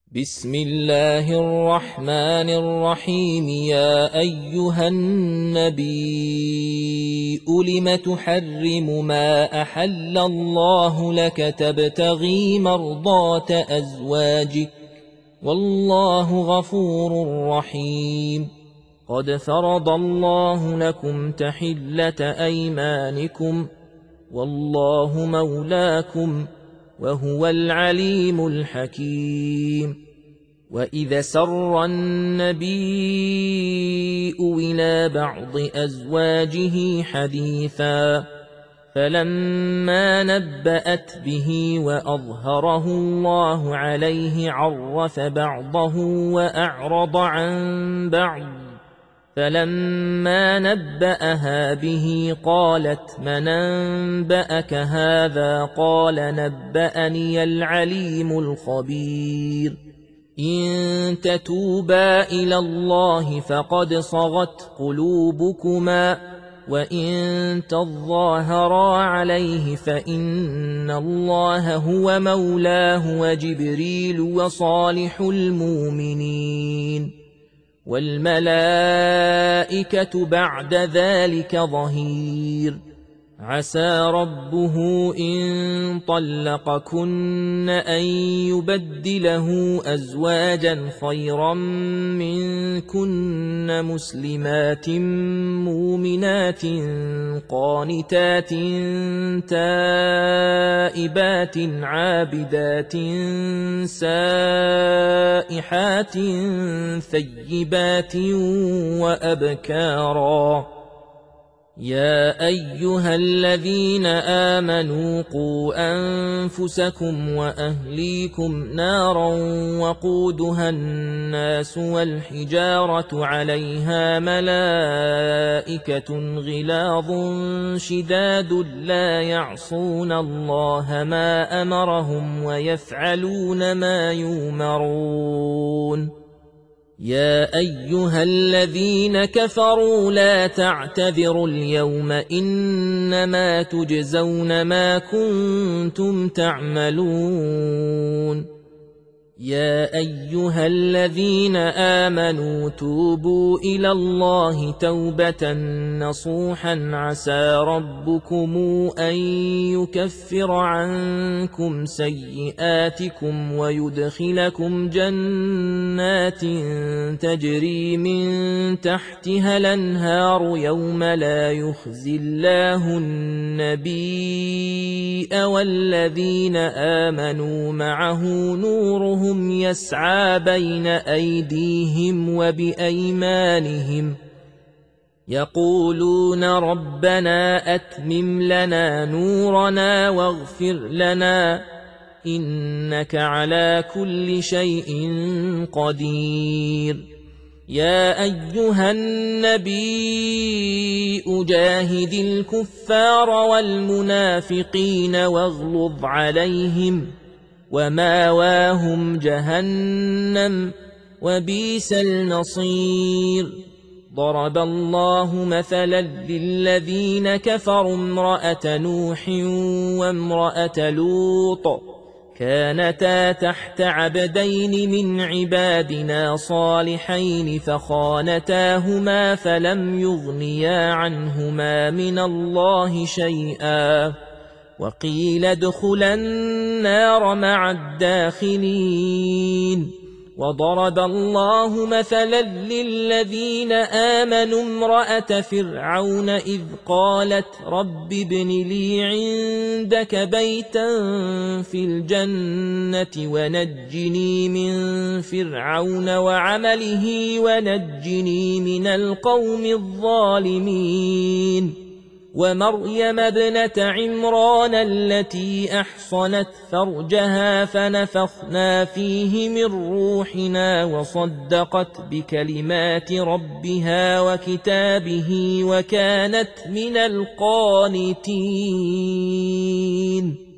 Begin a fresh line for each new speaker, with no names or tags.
بسم الله الرحمن الرحيم. يا أيها النبي لم تحرم ما أحل الله لك تبتغي مرضات أزواجك والله غفور رحيم. قد فرض الله لكم تحلة أيمانكم والله مولاكم وهو العليم الحكيم. وإذا سر النبي إلى بعض أزواجه حديثا فلما نبأت به وأظهره الله عليه عرف بعضه وأعرض عن بعض، فلما نبأها به قالت من أنبأك هذا؟ قال نبأني العليم الخبير. إن تتوبا إلى الله فقد صغت قلوبكما وإن تظاهرا عليه فإن الله هو مولاه وجبريل وصالح المؤمنين والملائكة بعد ذلك ظهير. عسى ربه إن طلقكن أن يبدله أزواجا خيرا منكن مسلمات مؤمنات قانتات تائبات عابدات سائحات ثيبات وأبكارا. يا أيها الذين آمنوا قوا أنفسكم وأهليكم نارا وقودها الناس والحجارة عليها ملائكة غلاظ شداد لا يعصون الله ما أمرهم ويفعلون ما يؤمرون. يا أيها الذين كفروا لا تعتذروا اليوم إنما تجزون ما كنتم تعملون. يا أيها الذين آمنوا توبوا إلى الله توبة نصوحا عسى ربكم أن يكفر عنكم سيئاتكم ويدخلكم جنات تجري من تحتها الأنهار يوم لا يخزي الله النبي والذين آمنوا معه نورهم يسعى بين أيديهم وبأيمانهم يقولون ربنا أتمم لنا نورنا واغفر لنا إنك على كل شيء قدير. يا أيها النبي جاهد الكفار والمنافقين واغلظ عليهم وماواهم جهنم وبئس المصير. ضرب الله مثلا للذين كفروا امرأة نوح وامرأة لوط كانتا تحت عبدين من عبادنا صالحين فخانتاهما فلم يغنيا عنهما من الله شيئا وقيل ادخلا النار مع الداخلين. وضرب الله مثلا للذين آمنوا امرأة فرعون إذ قالت رب ابن لي عندك بيتا في الجنة ونجني من فرعون وعمله ونجني من القوم الظالمين. ومريم ابنة عمران التي أحصنت فرجها فنفخنا فيه من روحنا وصدقت بكلمات ربها وكتابه وكانت من القانتين.